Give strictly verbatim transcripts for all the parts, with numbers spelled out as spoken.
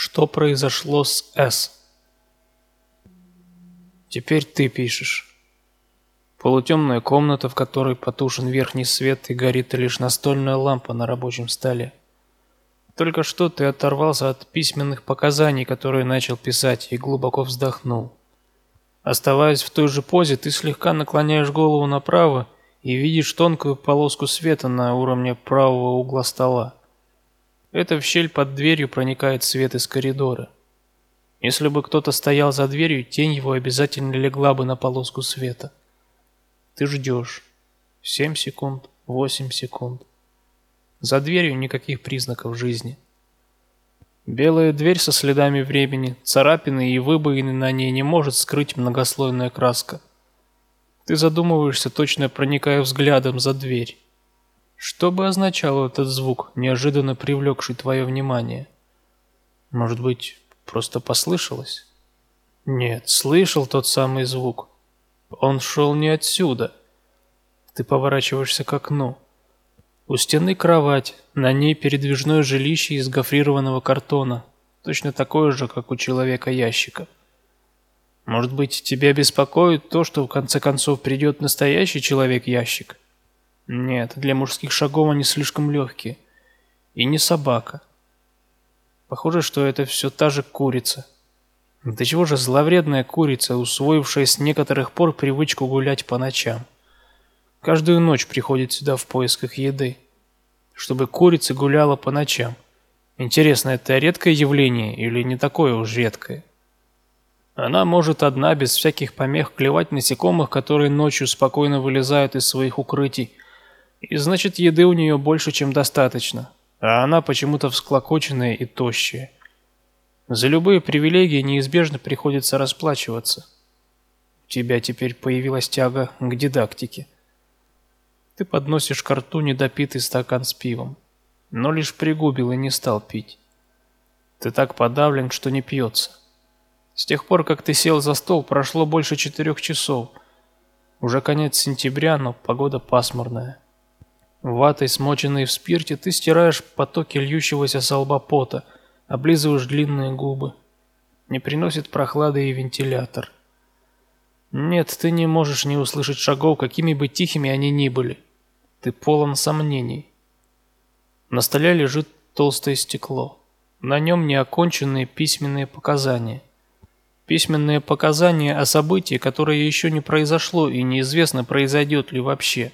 Что произошло с С? Теперь ты пишешь. Полутемная комната, в которой потушен верхний свет и горит лишь настольная лампа на рабочем столе. Только что ты оторвался от письменных показаний, которые начал писать, и глубоко вздохнул. Оставаясь в той же позе, ты слегка наклоняешь голову направо и видишь тонкую полоску света на уровне правого угла стола. Это в щель под дверью проникает свет из коридора. Если бы кто-то стоял за дверью, тень его обязательно легла бы на полоску света. Ты ждешь. Семь секунд, восемь секунд. За дверью никаких признаков жизни. Белая дверь со следами времени, царапины и выбоины на ней не может скрыть многослойная краска. Ты задумываешься, точно проникая взглядом за дверь. Что бы означал этот звук, неожиданно привлекший твое внимание? Может быть, просто послышалось? Нет, слышал тот самый звук. Он шел не отсюда. Ты поворачиваешься к окну. У стены кровать, на ней передвижное жилище из гофрированного картона, точно такое же, как у человека-ящика. Может быть, тебя беспокоит то, что в конце концов придет настоящий человек-ящик? Нет, для мужских шагов они слишком легкие. И не собака. Похоже, что это все та же курица. До чего же зловредная курица, усвоившая с некоторых пор привычку гулять по ночам. Каждую ночь приходит сюда в поисках еды. Чтобы курица гуляла по ночам. Интересно, это редкое явление или не такое уж редкое? Она может одна, без всяких помех, клевать насекомых, которые ночью спокойно вылезают из своих укрытий. И значит, еды у нее больше, чем достаточно. А она почему-то всклокоченная и тощая. За любые привилегии неизбежно приходится расплачиваться. У тебя теперь появилась тяга к дидактике. Ты подносишь к рту недопитый стакан с пивом, но лишь пригубил и не стал пить. Ты так подавлен, что не пьется. С тех пор, как ты сел за стол, прошло больше четырех часов. Уже конец сентября, но погода пасмурная. Ватой, смоченной в спирте, ты стираешь потоки льющегося со лба пота, облизываешь длинные губы. Не приносит прохлады и вентилятор. Нет, ты не можешь не услышать шагов, какими бы тихими они ни были. Ты полон сомнений. На столе лежит толстое стекло. На нем неоконченные письменные показания. Письменные показания о событии, которое еще не произошло и неизвестно, произойдет ли вообще.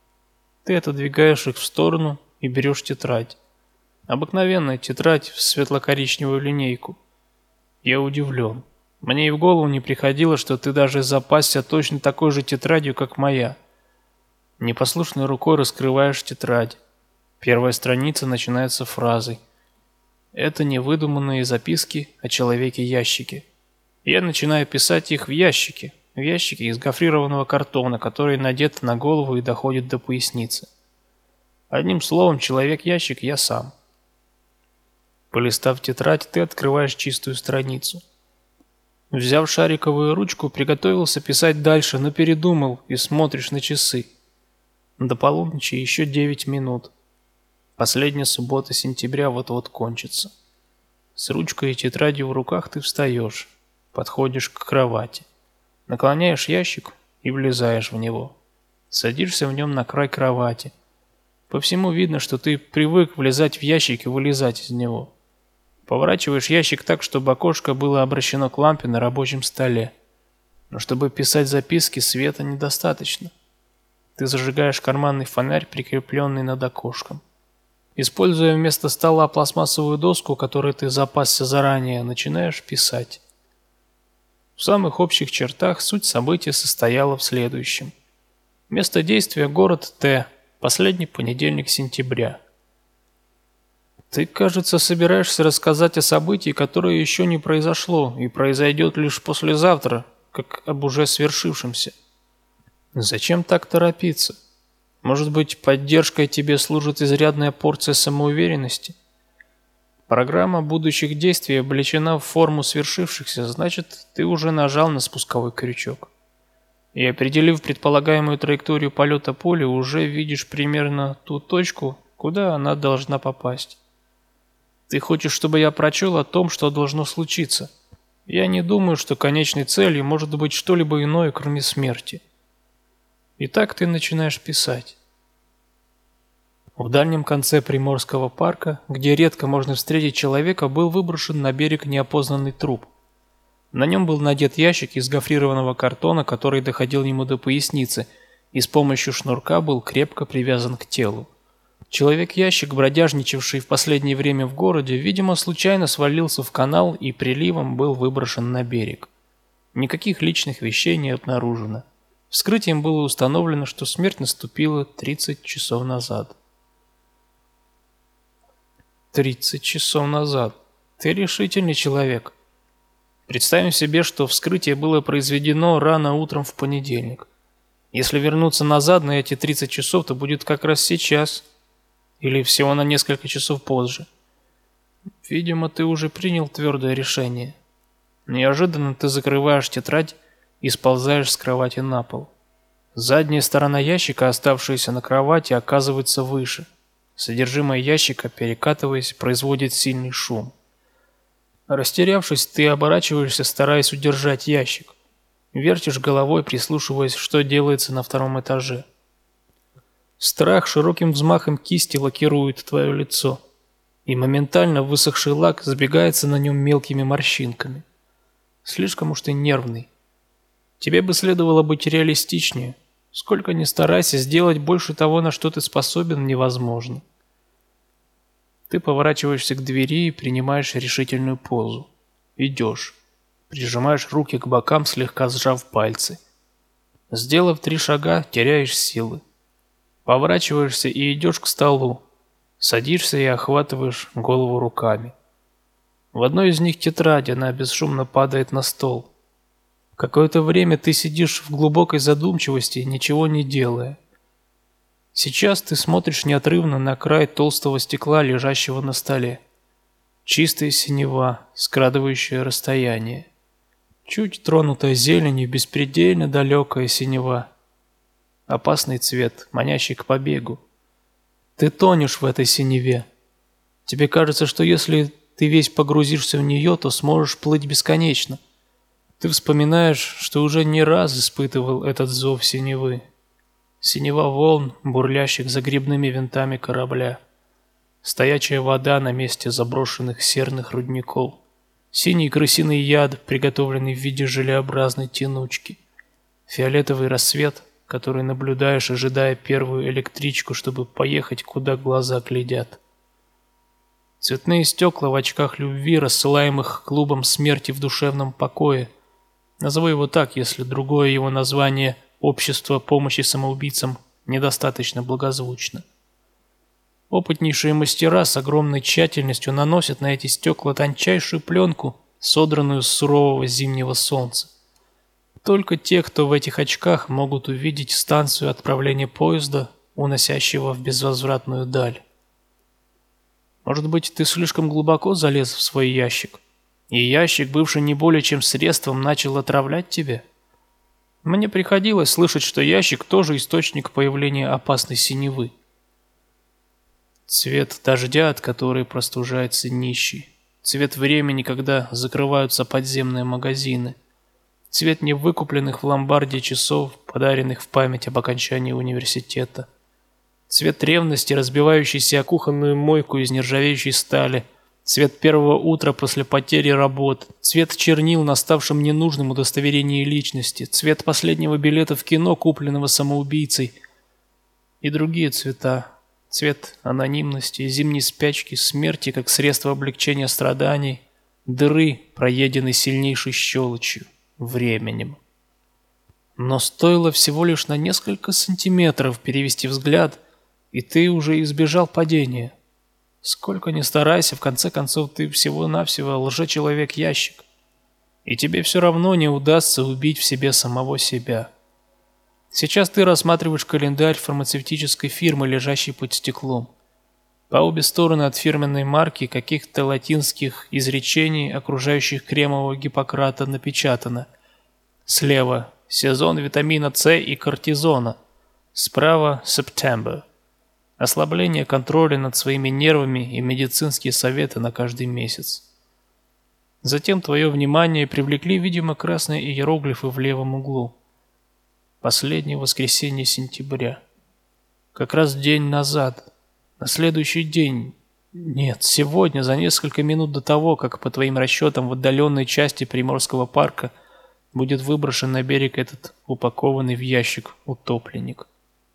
Ты отодвигаешь их в сторону и берешь тетрадь. Обыкновенная тетрадь в светло-коричневую линейку. Я удивлен. Мне и в голову не приходило, что ты даже запасся точно такой же тетрадью, как моя. Непослушной рукой раскрываешь тетрадь. Первая страница начинается фразой. Это невыдуманные записки о человеке-ящике. Я начинаю писать их в ящике, в ящике из гофрированного картона, который надет на голову и доходит до поясницы. Одним словом, человек-ящик я сам. Полистав тетрадь, ты открываешь чистую страницу. Взяв шариковую ручку, приготовился писать дальше, но передумал и смотришь на часы. До полуночи еще девять минут. Последняя суббота сентября вот-вот кончится. С ручкой и тетрадью в руках ты встаешь, подходишь к кровати, наклоняешь ящик и влезаешь в него. Садишься в нем на край кровати. По всему видно, что ты привык влезать в ящик и вылезать из него. Поворачиваешь ящик так, чтобы окошко было обращено к лампе на рабочем столе. Но чтобы писать записки, света недостаточно. Ты зажигаешь карманный фонарь, прикрепленный над окошком. Используя вместо стола пластмассовую доску, которой ты запасся заранее, начинаешь писать. В самых общих чертах суть события состояла в следующем. Место действия – город Т, последний понедельник сентября. Ты, кажется, собираешься рассказать о событии, которое еще не произошло и произойдет лишь послезавтра, как об уже свершившемся. Зачем так торопиться? Может быть, поддержкой тебе служит изрядная порция самоуверенности? Программа будущих действий облечена в форму свершившихся, значит, ты уже нажал на спусковой крючок. И определив предполагаемую траекторию полета пули, уже видишь примерно ту точку, куда она должна попасть. Ты хочешь, чтобы я прочел о том, что должно случиться? Я не думаю, что конечной целью может быть что-либо иное, кроме смерти. И так ты начинаешь писать. В дальнем конце Приморского парка, где редко можно встретить человека, был выброшен на берег неопознанный труп. На нем был надет ящик из гофрированного картона, который доходил ему до поясницы, и с помощью шнурка был крепко привязан к телу. Человек-ящик, бродяжничавший в последнее время в городе, видимо, случайно свалился в канал и приливом был выброшен на берег. Никаких личных вещей не обнаружено. Вскрытием было установлено, что смерть наступила тридцать часов назад. тридцать часов назад. Ты решительный человек. Представим себе, что вскрытие было произведено рано утром в понедельник. Если вернуться назад на эти тридцать часов, то будет как раз сейчас. Или всего на несколько часов позже. Видимо, ты уже принял твердое решение. Неожиданно ты закрываешь тетрадь и сползаешь с кровати на пол. Задняя сторона ящика, оставшаяся на кровати, оказывается выше. Содержимое ящика, перекатываясь, производит сильный шум. Растерявшись, ты оборачиваешься, стараясь удержать ящик. Вертишь головой, прислушиваясь, что делается на втором этаже. Страх широким взмахом кисти лакирует твое лицо, и моментально высохший лак сбегается на нем мелкими морщинками. Слишком уж ты нервный. Тебе бы следовало быть реалистичнее. Сколько ни старайся, сделать больше того, на что ты способен, невозможно. Ты поворачиваешься к двери и принимаешь решительную позу. Идешь. Прижимаешь руки к бокам, слегка сжав пальцы. Сделав три шага, теряешь силы. Поворачиваешься и идешь к столу. Садишься и охватываешь голову руками. В одной из них тетрадь, она бесшумно падает на стол. Какое-то время ты сидишь в глубокой задумчивости, ничего не делая. Сейчас ты смотришь неотрывно на край толстого стекла, лежащего на столе. Чистая синева, скрадывающая расстояние. Чуть тронутая зеленью, беспредельно далекая синева. Опасный цвет, манящий к побегу. Ты тонешь в этой синеве. Тебе кажется, что если ты весь погрузишься в нее, то сможешь плыть бесконечно. Ты вспоминаешь, что уже не раз испытывал этот зов синевы. Синева волн, бурлящих за грибными винтами корабля. Стоячая вода на месте заброшенных серных рудников. Синий крысиный яд, приготовленный в виде желеобразной тянучки. Фиолетовый рассвет, который наблюдаешь, ожидая первую электричку, чтобы поехать, куда глаза глядят. Цветные стекла в очках любви, рассылаемых клубом смерти в душевном покое. Назову его так, если другое его название «Общество помощи самоубийцам» недостаточно благозвучно. Опытнейшие мастера с огромной тщательностью наносят на эти стекла тончайшую пленку, содранную с сурового зимнего солнца. Только те, кто в этих очках, могут увидеть станцию отправления поезда, уносящего в безвозвратную даль. Может быть, ты слишком глубоко залез в свой ящик, и ящик, бывший не более чем средством, начал отравлять тебя? Мне приходилось слышать, что ящик тоже источник появления опасной синевы. Цвет дождя, от которой простужается нищий. Цвет времени, когда закрываются подземные магазины. Цвет невыкупленных в ломбарде часов, подаренных в память об окончании университета. Цвет ревности, разбивающийся о кухонную мойку из нержавеющей стали. Цвет первого утра после потери работ. Цвет чернил на ставшем ненужным удостоверении личности. Цвет последнего билета в кино, купленного самоубийцей. И другие цвета. Цвет анонимности, зимней спячки, смерти как средство облегчения страданий. Дыры, проеденной сильнейшей щелочью. Временем. Но стоило всего лишь на несколько сантиметров перевести взгляд, и ты уже избежал падения. Сколько ни старайся, в конце концов ты всего-навсего лжечеловек-ящик. И тебе все равно не удастся убить в себе самого себя. Сейчас ты рассматриваешь календарь фармацевтической фирмы, лежащей под стеклом. По обе стороны от фирменной марки каких-то латинских изречений, окружающих кремового Гиппократа, напечатано. Слева – сезон витамина С и кортизона. Справа – September. ослабление контроля над своими нервами и медицинские советы на каждый месяц. Затем твое внимание привлекли, видимо, красные иероглифы в левом углу. Последнее воскресенье сентября. Как раз день назад. На следующий день. Нет, сегодня, за несколько минут до того, как по твоим расчетам в отдаленной части Приморского парка будет выброшен на берег этот упакованный в ящик утопленник.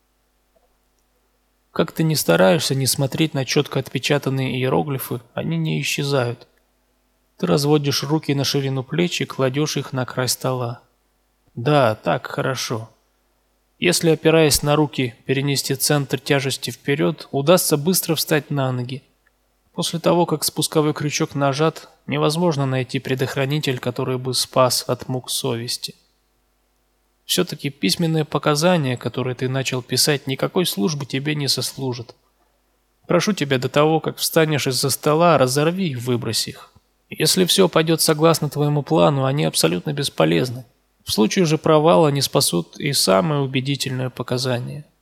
Как ты ни стараешься не смотреть на четко отпечатанные иероглифы, они не исчезают. Ты разводишь руки на ширину плеч и кладешь их на край стола. Да, так хорошо. Если, опираясь на руки, перенести центр тяжести вперед, удастся быстро встать на ноги. После того, как спусковой крючок нажат, невозможно найти предохранитель, который бы спас от мук совести. Все-таки письменные показания, которые ты начал писать, никакой службы тебе не сослужат. Прошу тебя, до того, как встанешь из-за стола, разорви и выбрось их. Если все пойдет согласно твоему плану, они абсолютно бесполезны. В случае же провала они спасут и самое убедительное показание.